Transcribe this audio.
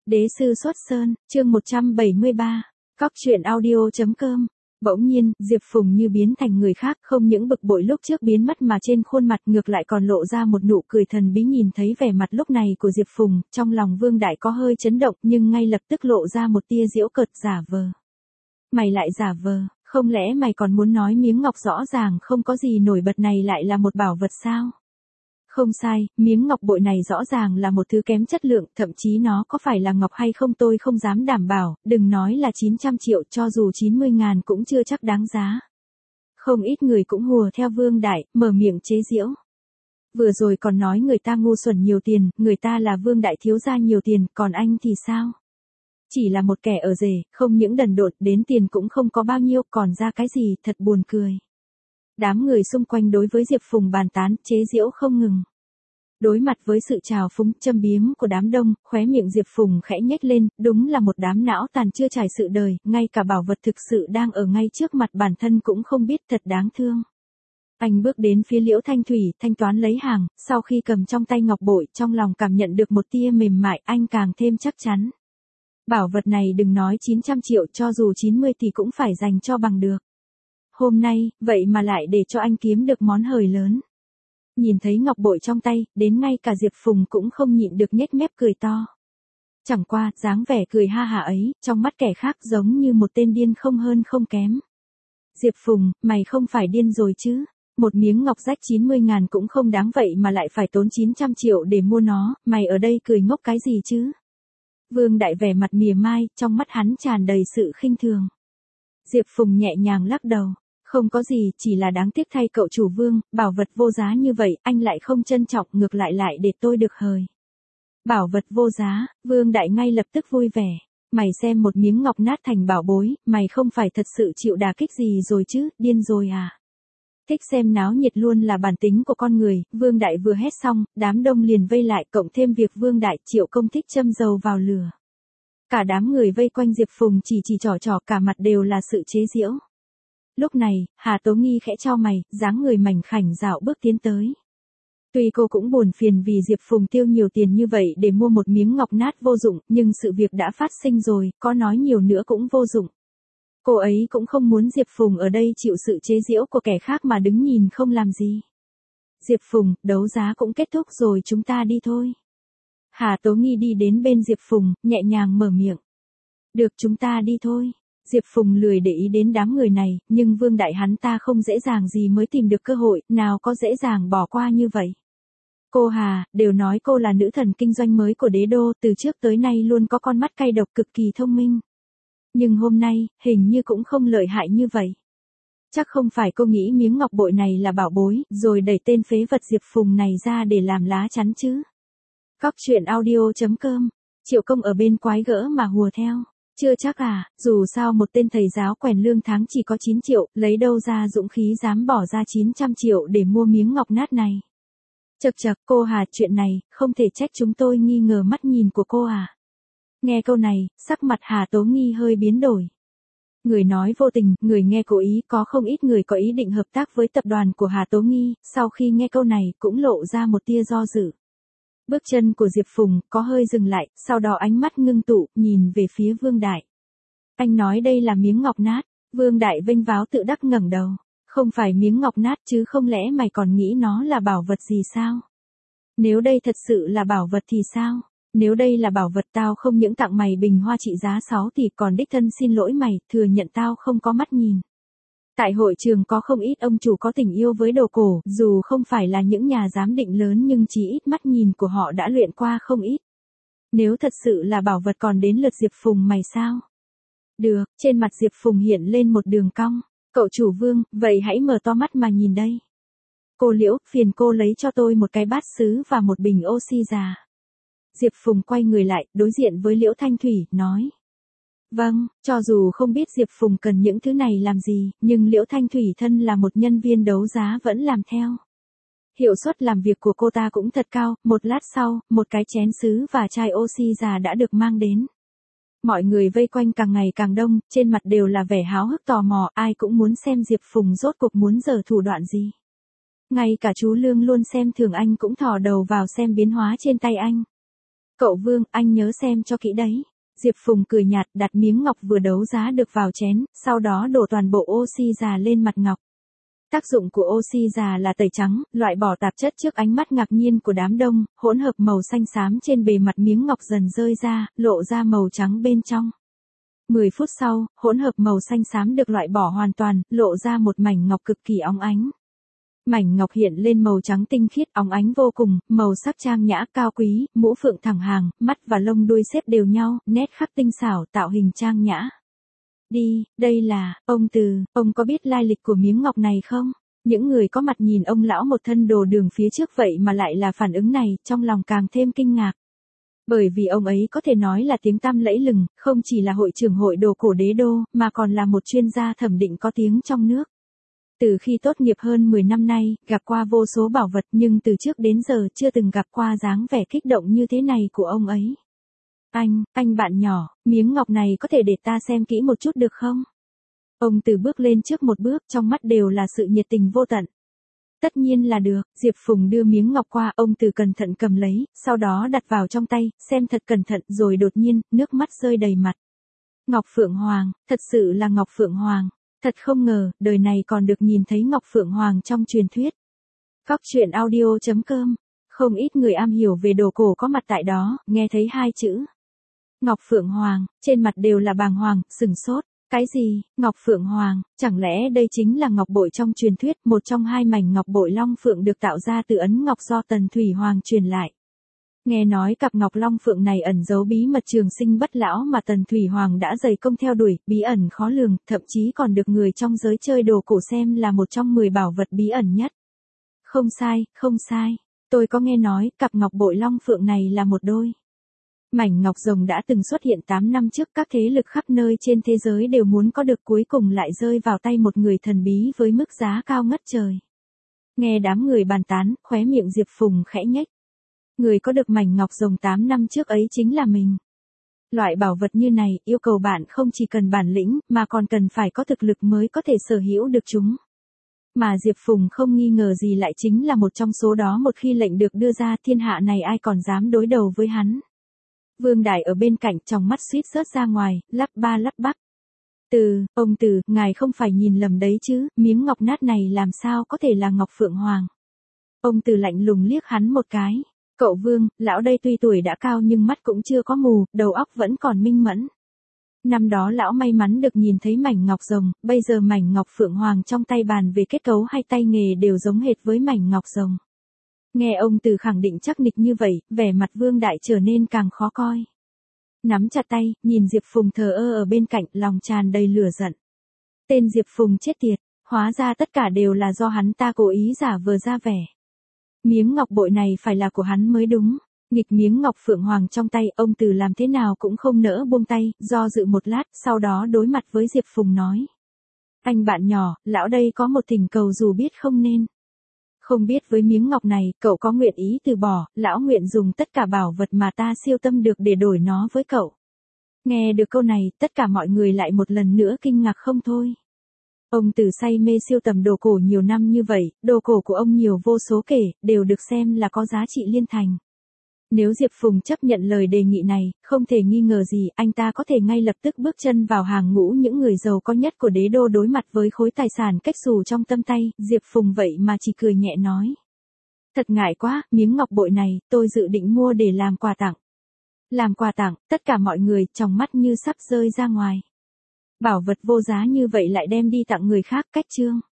Đế sư xuất sơn, chương 173, cóc truyện audio.com. Bỗng nhiên, Diệp Phùng như biến thành người khác, không những bực bội lúc trước biến mất mà trên khuôn mặt ngược lại còn lộ ra một nụ cười thần bí. Nhìn thấy vẻ mặt lúc này của Diệp Phùng, trong lòng Vương Đại có hơi chấn động nhưng ngay lập tức lộ ra một tia giễu cợt. Giả vờ. Mày lại giả vờ, không lẽ mày còn muốn nói miếng ngọc rõ ràng không có gì nổi bật này lại là một bảo vật sao? Không sai, miếng ngọc bội này rõ ràng là một thứ kém chất lượng, thậm chí nó có phải là ngọc hay không tôi không dám đảm bảo, đừng nói là 900 triệu, cho dù 90.000 cũng chưa chắc đáng giá. Không ít người cũng hùa theo Vương Đại, mở miệng chế giễu. Vừa rồi còn nói người ta ngu xuẩn nhiều tiền, người ta là Vương Đại thiếu gia nhiều tiền, còn anh thì sao? Chỉ là một kẻ ở rể, không những đần độn, đến tiền cũng không có bao nhiêu, còn ra cái gì, thật buồn cười. Đám người xung quanh đối với Diệp Phùng bàn tán, chế giễu không ngừng. Đối mặt với sự trào phúng, châm biếm của đám đông, khóe miệng Diệp Phùng khẽ nhếch lên, đúng là một đám não tàn chưa trải sự đời, ngay cả bảo vật thực sự đang ở ngay trước mặt bản thân cũng không biết, thật đáng thương. Anh bước đến phía Liễu Thanh Thủy, thanh toán lấy hàng, sau khi cầm trong tay ngọc bội, trong lòng cảm nhận được một tia mềm mại, anh càng thêm chắc chắn. Bảo vật này đừng nói 900 triệu, cho dù 90 thì cũng phải dành cho bằng được. Hôm nay, vậy mà lại để cho anh kiếm được món hời lớn. Nhìn thấy ngọc bội trong tay, đến ngay cả Diệp Phùng cũng không nhịn được nhếch mép cười to. Chẳng qua, dáng vẻ cười ha hả ấy, trong mắt kẻ khác giống như một tên điên không hơn không kém. Diệp Phùng, mày không phải điên rồi chứ? Một miếng ngọc rách 90.000 cũng không đáng vậy mà lại phải tốn 900 triệu để mua nó, mày ở đây cười ngốc cái gì chứ? Vương Đại vẻ mặt mỉa mai, trong mắt hắn tràn đầy sự khinh thường. Diệp Phùng nhẹ nhàng lắc đầu. Không có gì, chỉ là đáng tiếc thay cậu chủ Vương, bảo vật vô giá như vậy, anh lại không trân trọng, ngược lại để tôi được hời. Bảo vật vô giá, Vương Đại ngay lập tức vui vẻ. Mày xem một miếng ngọc nát thành bảo bối, mày không phải thật sự chịu đả kích gì rồi chứ, điên rồi à? Thích xem náo nhiệt luôn là bản tính của con người, Vương Đại vừa hét xong, đám đông liền vây lại, cộng thêm việc Vương Đại Triệu Công thích châm dầu vào lửa. Cả đám người vây quanh Diệp Phùng chỉ trỏ cả mặt đều là sự chế giễu. Lúc này, Hà Tố Nghi khẽ chau mày, dáng người mảnh khảnh dạo bước tiến tới. Tuy cô cũng buồn phiền vì Diệp Phùng tiêu nhiều tiền như vậy để mua một miếng ngọc nát vô dụng, nhưng sự việc đã phát sinh rồi, có nói nhiều nữa cũng vô dụng. Cô ấy cũng không muốn Diệp Phùng ở đây chịu sự chế giễu của kẻ khác mà đứng nhìn không làm gì. Diệp Phùng, đấu giá cũng kết thúc rồi, chúng ta đi thôi. Hà Tố Nghi đi đến bên Diệp Phùng, nhẹ nhàng mở miệng. Được, chúng ta đi thôi. Diệp Phùng lười để ý đến đám người này, nhưng Vương Đại hắn ta không dễ dàng gì mới tìm được cơ hội, nào có dễ dàng bỏ qua như vậy. Cô Hà, đều nói cô là nữ thần kinh doanh mới của đế đô, từ trước tới nay luôn có con mắt cay độc, cực kỳ thông minh. Nhưng hôm nay, hình như cũng không lợi hại như vậy. Chắc không phải cô nghĩ miếng ngọc bội này là bảo bối, rồi đẩy tên phế vật Diệp Phùng này ra để làm lá chắn chứ. Cóc truyện audio.com, Triệu Công ở bên quái gỡ mà hùa theo. Chưa chắc à, dù sao một tên thầy giáo quèn lương tháng chỉ có 9 triệu, lấy đâu ra dũng khí dám bỏ ra 900 triệu để mua miếng ngọc nát này. Chậc chậc, cô Hà, chuyện này, không thể trách chúng tôi nghi ngờ mắt nhìn của cô à. Nghe câu này, sắc mặt Hà Tố Nghi hơi biến đổi. Người nói vô tình, người nghe cố ý, có không ít người có ý định hợp tác với tập đoàn của Hà Tố Nghi, sau khi nghe câu này cũng lộ ra một tia do dự. Bước chân của Diệp Phùng có hơi dừng lại, sau đó ánh mắt ngưng tụ, nhìn về phía Vương Đại. Anh nói đây là miếng ngọc nát, Vương Đại vênh váo tự đắc ngẩng đầu. Không phải miếng ngọc nát chứ, không lẽ mày còn nghĩ nó là bảo vật gì sao? Nếu đây thật sự là bảo vật thì sao? Nếu đây là bảo vật tao không những tặng mày bình hoa trị giá 6 thì còn đích thân xin lỗi mày, thừa nhận tao không có mắt nhìn. Tại hội trường có không ít ông chủ có tình yêu với đồ cổ, dù không phải là những nhà giám định lớn nhưng chỉ ít mắt nhìn của họ đã luyện qua không ít. Nếu thật sự là bảo vật còn đến lượt Diệp Phùng mày sao? Được, trên mặt Diệp Phùng hiện lên một đường cong. Cậu chủ Vương, vậy hãy mở to mắt mà nhìn đây. Cô Liễu, phiền cô lấy cho tôi một cái bát sứ và một bình oxy già. Diệp Phùng quay người lại, đối diện với Liễu Thanh Thủy, nói. Vâng, cho dù không biết Diệp Phùng cần những thứ này làm gì, nhưng Liễu Thanh Thủy thân là một nhân viên đấu giá vẫn làm theo. Hiệu suất làm việc của cô ta cũng thật cao, một lát sau, một cái chén sứ và chai oxy già đã được mang đến. Mọi người vây quanh càng ngày càng đông, trên mặt đều là vẻ háo hức tò mò, ai cũng muốn xem Diệp Phùng rốt cuộc muốn giở thủ đoạn gì. Ngay cả chú Lương luôn xem thường anh cũng thò đầu vào xem biến hóa trên tay anh. Cậu Vương, anh nhớ xem cho kỹ đấy. Diệp Phùng cười nhạt, đặt miếng ngọc vừa đấu giá được vào chén, sau đó đổ toàn bộ oxy già lên mặt ngọc. Tác dụng của oxy già là tẩy trắng, loại bỏ tạp chất. Trước ánh mắt ngạc nhiên của đám đông, hỗn hợp màu xanh xám trên bề mặt miếng ngọc dần rơi ra, lộ ra màu trắng bên trong. 10 phút sau, hỗn hợp màu xanh xám được loại bỏ hoàn toàn, lộ ra một mảnh ngọc cực kỳ óng ánh. Mảnh ngọc hiện lên màu trắng tinh khiết, óng ánh vô cùng, màu sắc trang nhã cao quý, mũ phượng thẳng hàng, mắt và lông đuôi xếp đều nhau, nét khắc tinh xảo, tạo hình trang nhã. Đây là, ông Từ, ông có biết lai lịch của miếng ngọc này không? Những người có mặt nhìn ông lão một thân đồ đường phía trước vậy mà lại là phản ứng này, trong lòng càng thêm kinh ngạc. Bởi vì ông ấy có thể nói là tiếng tăm lẫy lừng, không chỉ là hội trưởng hội đồ cổ đế đô, mà còn là một chuyên gia thẩm định có tiếng trong nước. Từ khi tốt nghiệp hơn 10 năm nay, gặp qua vô số bảo vật nhưng từ trước đến giờ chưa từng gặp qua dáng vẻ kích động như thế này của ông ấy. Anh bạn nhỏ, miếng ngọc này có thể để ta xem kỹ một chút được không? Ông Từ bước lên trước một bước, trong mắt đều là sự nhiệt tình vô tận. Tất nhiên là được, Diệp Phùng đưa miếng ngọc qua, ông Từ cẩn thận cầm lấy, sau đó đặt vào trong tay, xem thật cẩn thận, rồi đột nhiên, nước mắt rơi đầy mặt. Ngọc Phượng Hoàng, thật sự là Ngọc Phượng Hoàng. Thật không ngờ, đời này còn được nhìn thấy Ngọc Phượng Hoàng trong truyền thuyết. Cóc truyện audio.com. Không ít người am hiểu về đồ cổ có mặt tại đó, nghe thấy hai chữ Ngọc Phượng Hoàng, trên mặt đều là bàng hoàng, sửng sốt. Cái gì, Ngọc Phượng Hoàng, chẳng lẽ đây chính là ngọc bội trong truyền thuyết, một trong hai mảnh ngọc bội long phượng được tạo ra từ ấn ngọc do Tần Thủy Hoàng truyền lại. Nghe nói cặp ngọc long phượng này ẩn giấu bí mật trường sinh bất lão mà Tần Thủy Hoàng đã dày công theo đuổi, bí ẩn khó lường, thậm chí còn được người trong giới chơi đồ cổ xem là một trong 10 bảo vật bí ẩn nhất. Không sai, tôi có nghe nói, cặp ngọc bội long phượng này là một đôi. Mảnh ngọc rồng đã từng xuất hiện 8 năm trước, các thế lực khắp nơi trên thế giới đều muốn có được, cuối cùng lại rơi vào tay một người thần bí với mức giá cao ngất trời. Nghe đám người bàn tán, khóe miệng Diệp Phùng khẽ nhếch. Người có được mảnh ngọc rồng 8 năm trước ấy chính là mình. Loại bảo vật như này, yêu cầu bạn không chỉ cần bản lĩnh, mà còn cần phải có thực lực mới có thể sở hữu được chúng. Mà Diệp Phùng không nghi ngờ gì lại chính là một trong số đó. Một khi lệnh được đưa ra, thiên hạ này ai còn dám đối đầu với hắn. Vương Đại ở bên cạnh, trong mắt suýt rớt ra ngoài, lắp ba lắp bắp. Ông Từ, ngài không phải nhìn lầm đấy chứ, miếng ngọc nát này làm sao có thể là Ngọc Phượng Hoàng. Ông Từ lạnh lùng liếc hắn một cái. Cậu Vương, lão đây tuy tuổi đã cao nhưng mắt cũng chưa có mù, đầu óc vẫn còn minh mẫn. Năm đó lão may mắn được nhìn thấy mảnh ngọc rồng, bây giờ mảnh ngọc Phượng Hoàng trong tay bàn về kết cấu hay tay nghề đều giống hệt với mảnh ngọc rồng. Nghe ông Từ khẳng định chắc nịch như vậy, vẻ mặt Vương Đại trở nên càng khó coi. Nắm chặt tay, nhìn Diệp Phùng thờ ơ ở bên cạnh, lòng tràn đầy lửa giận. Tên Diệp Phùng chết tiệt, hóa ra tất cả đều là do hắn ta cố ý giả vờ ra vẻ. Miếng ngọc bội này phải là của hắn mới đúng. Nghịch miếng ngọc Phượng Hoàng trong tay, ông Từ làm thế nào cũng không nỡ buông tay, do dự một lát, sau đó đối mặt với Diệp Phùng nói. Anh bạn nhỏ, lão đây có một thỉnh cầu dù biết không nên. Không biết với miếng ngọc này, cậu có nguyện ý từ bỏ, lão nguyện dùng tất cả bảo vật mà ta siêu tâm được để đổi nó với cậu. Nghe được câu này, tất cả mọi người lại một lần nữa kinh ngạc không thôi. Ông Từ say mê siêu tầm đồ cổ nhiều năm như vậy, đồ cổ của ông nhiều vô số kể, đều được xem là có giá trị liên thành. Nếu Diệp Phùng chấp nhận lời đề nghị này, không thể nghi ngờ gì, anh ta có thể ngay lập tức bước chân vào hàng ngũ những người giàu có nhất của đế đô. Đối mặt với khối tài sản cách xù trong tầm tay, Diệp Phùng vậy mà chỉ cười nhẹ nói. Thật ngại quá, miếng ngọc bội này, tôi dự định mua để làm quà tặng. Làm quà tặng, tất cả mọi người, trong mắt như sắp rơi ra ngoài. Bảo vật vô giá như vậy lại đem đi tặng người khác, cách chương.